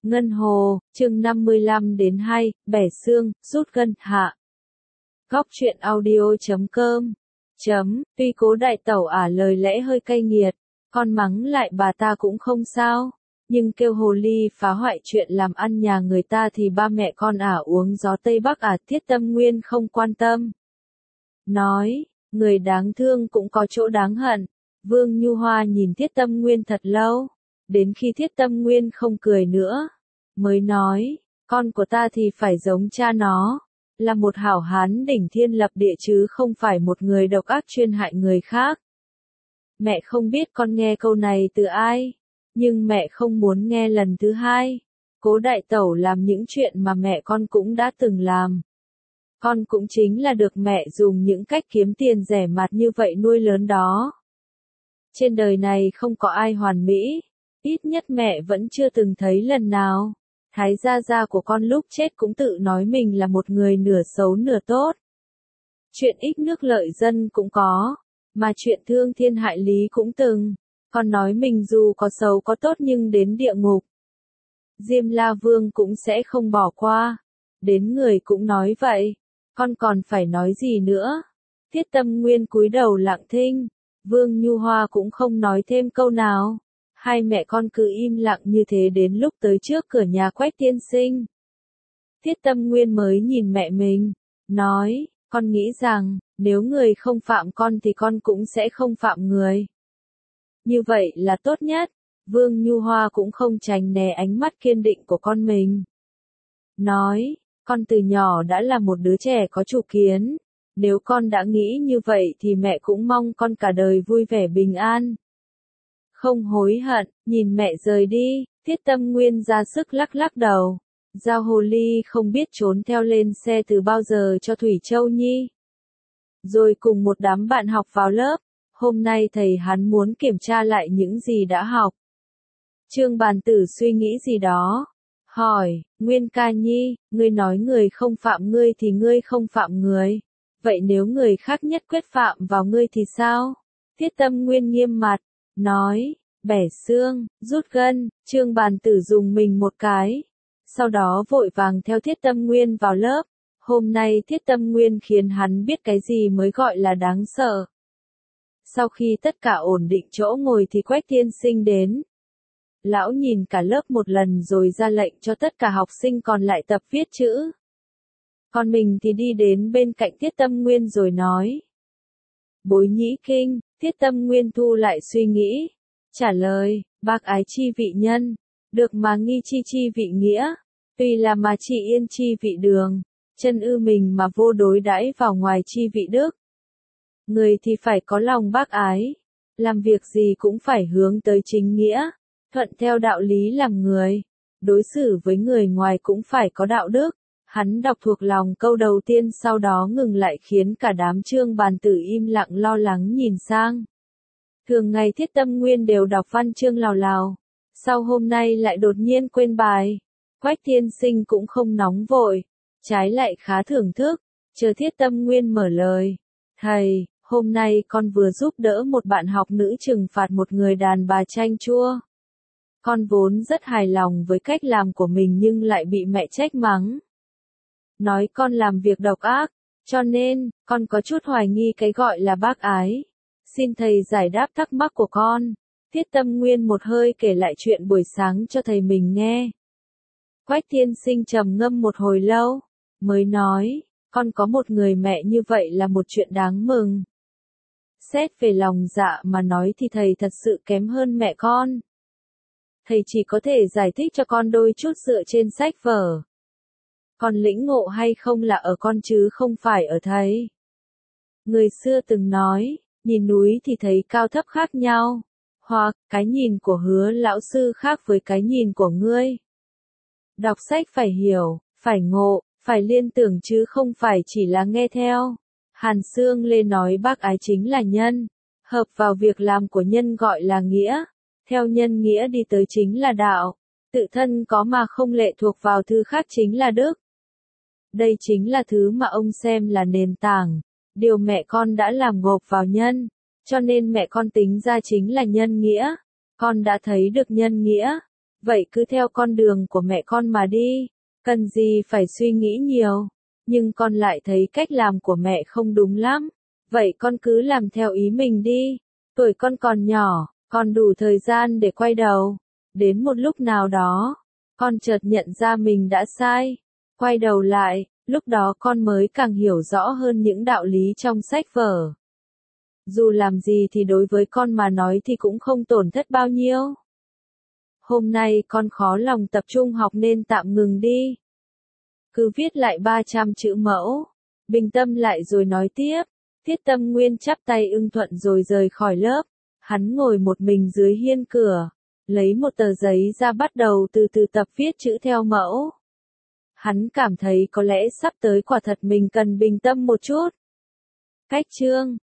Ngân Hồ, chương 55 đến 2, bẻ xương, rút gân, hạ. Góc truyện audio.com. Tuy Cố đại tẩu lời lẽ hơi cay nghiệt, con mắng lại bà ta cũng không sao, nhưng kêu hồ ly phá hoại chuyện làm ăn nhà người ta thì ba mẹ con uống gió Tây Bắc Thiết Tâm Nguyên không quan tâm. Nói, người đáng thương cũng có chỗ đáng hận. Vương Nhu Hoa nhìn Thiết Tâm Nguyên thật lâu, đến khi Thiết Tâm Nguyên không cười nữa, mới nói, con của ta thì phải giống cha nó, là một hảo hán đỉnh thiên lập địa chứ không phải một người độc ác chuyên hại người khác. Mẹ không biết con nghe câu này từ ai, nhưng mẹ không muốn nghe lần thứ hai. Cố đại tẩu làm những chuyện mà mẹ con cũng đã từng làm. Con cũng chính là được mẹ dùng những cách kiếm tiền rẻ mạt như vậy nuôi lớn đó. Trên đời này không có ai hoàn mỹ, ít nhất mẹ vẫn chưa từng thấy lần nào. Thái gia gia của con lúc chết cũng tự nói mình là một người nửa xấu nửa tốt. Chuyện ích nước lợi dân cũng có, mà chuyện thương thiên hại lý cũng từng. Con nói mình dù có xấu có tốt nhưng đến địa ngục, Diêm La Vương cũng sẽ không bỏ qua. Đến người cũng nói vậy, con còn phải nói gì nữa? Thiết Tâm Nguyên cúi đầu lặng thinh, Vương Nhu Hoa cũng không nói thêm câu nào. Hai mẹ con cứ im lặng như thế đến lúc tới trước cửa nhà Quách tiên sinh. Thiết Tâm Nguyên mới nhìn mẹ mình, nói, con nghĩ rằng, nếu người không phạm con thì con cũng sẽ không phạm người. Như vậy là tốt nhất. Vương Nhu Hoa cũng không tránh né ánh mắt kiên định của con mình. Nói, con từ nhỏ đã là một đứa trẻ có chủ kiến. Nếu con đã nghĩ như vậy thì mẹ cũng mong con cả đời vui vẻ bình an. Không hối hận. Nhìn mẹ rời đi, Thiết Tâm Nguyên ra sức lắc lắc đầu. Giao hồ ly không biết trốn theo lên xe từ bao giờ cho Thủy Châu Nhi. Rồi cùng một đám bạn học vào lớp. Hôm nay thầy hắn muốn kiểm tra lại những gì đã học. Trương Bàn Tử suy nghĩ gì đó. Hỏi, Nguyên ca nhi, ngươi nói người không phạm ngươi thì ngươi không phạm người. Vậy nếu người khác nhất quyết phạm vào ngươi thì sao? Thiết Tâm Nguyên nghiêm mặt, nói, bẻ xương, rút gân. Trương Bàn Tử dùng mình một cái. Sau đó vội vàng theo Thiết Tâm Nguyên vào lớp. Hôm nay Thiết Tâm Nguyên khiến hắn biết cái gì mới gọi là đáng sợ. Sau khi tất cả ổn định chỗ ngồi thì Quách tiên sinh đến. Lão nhìn cả lớp một lần rồi ra lệnh cho tất cả học sinh còn lại tập viết chữ. Còn mình thì đi đến bên cạnh Thiết Tâm Nguyên rồi nói. Bối nhĩ kinh. Thiết Tâm Nguyên thu lại suy nghĩ. Trả lời, bác ái chi vị nhân. Được mà nghi chi chi vị nghĩa. Tùy là mà chỉ yên chi vị đường. Chân ư mình mà vô đối đãi vào ngoài chi vị đức. Người thì phải có lòng bác ái. Làm việc gì cũng phải hướng tới chính nghĩa. Thuận theo đạo lý làm người. Đối xử với người ngoài cũng phải có đạo đức. Hắn đọc thuộc lòng câu đầu tiên sau đó ngừng lại khiến cả đám Trương Bàn Tử im lặng lo lắng nhìn sang. Thường ngày Thiết Tâm Nguyên đều đọc văn chương lào lào. Sau hôm nay lại đột nhiên quên bài. Quách tiên sinh cũng không nóng vội. Trái lại khá thưởng thức. Chờ Thiết Tâm Nguyên mở lời. Thầy, hôm nay con vừa giúp đỡ một bạn học nữ trừng phạt một người đàn bà chanh chua. Con vốn rất hài lòng với cách làm của mình nhưng lại bị mẹ trách mắng. Nói con làm việc độc ác, cho nên, con có chút hoài nghi cái gọi là bác ái. Xin thầy giải đáp thắc mắc của con. Thiết Tâm Nguyên một hơi kể lại chuyện buổi sáng cho thầy mình nghe. Quách tiên sinh trầm ngâm một hồi lâu, mới nói, con có một người mẹ như vậy là một chuyện đáng mừng. Xét về lòng dạ mà nói thì thầy thật sự kém hơn mẹ con. Thầy chỉ có thể giải thích cho con đôi chút dựa trên sách vở. Còn lĩnh ngộ hay không là ở con chứ không phải ở thầy. Người xưa từng nói, nhìn núi thì thấy cao thấp khác nhau. Hoặc, cái nhìn của Hứa lão sư khác với cái nhìn của ngươi. Đọc sách phải hiểu, phải ngộ, phải liên tưởng chứ không phải chỉ là nghe theo. Hàn Xương Lê nói bác ái chính là nhân. Hợp vào việc làm của nhân gọi là nghĩa. Theo nhân nghĩa đi tới chính là đạo. Tự thân có mà không lệ thuộc vào thứ khác chính là đức. Đây chính là thứ mà ông xem là nền tảng. Điều mẹ con đã làm gộp vào nhân. Cho nên mẹ con tính ra chính là nhân nghĩa. Con đã thấy được nhân nghĩa. Vậy cứ theo con đường của mẹ con mà đi, cần gì phải suy nghĩ nhiều. Nhưng con lại thấy cách làm của mẹ không đúng lắm. Vậy con cứ làm theo ý mình đi. Tuổi con còn nhỏ, còn đủ thời gian để quay đầu. Đến một lúc nào đó, con chợt nhận ra mình đã sai. Quay đầu lại, lúc đó con mới càng hiểu rõ hơn những đạo lý trong sách vở. Dù làm gì thì đối với con mà nói thì cũng không tổn thất bao nhiêu. Hôm nay con khó lòng tập trung học nên tạm ngừng đi. Cứ viết lại 300 chữ mẫu. Bình tâm lại rồi nói tiếp. Thiết Tâm Nguyên chắp tay ưng thuận rồi rời khỏi lớp. Hắn ngồi một mình dưới hiên cửa. Lấy một tờ giấy ra bắt đầu từ từ tập viết chữ theo mẫu. Hắn cảm thấy có lẽ sắp tới quả thật mình cần bình tâm một chút. Cách chương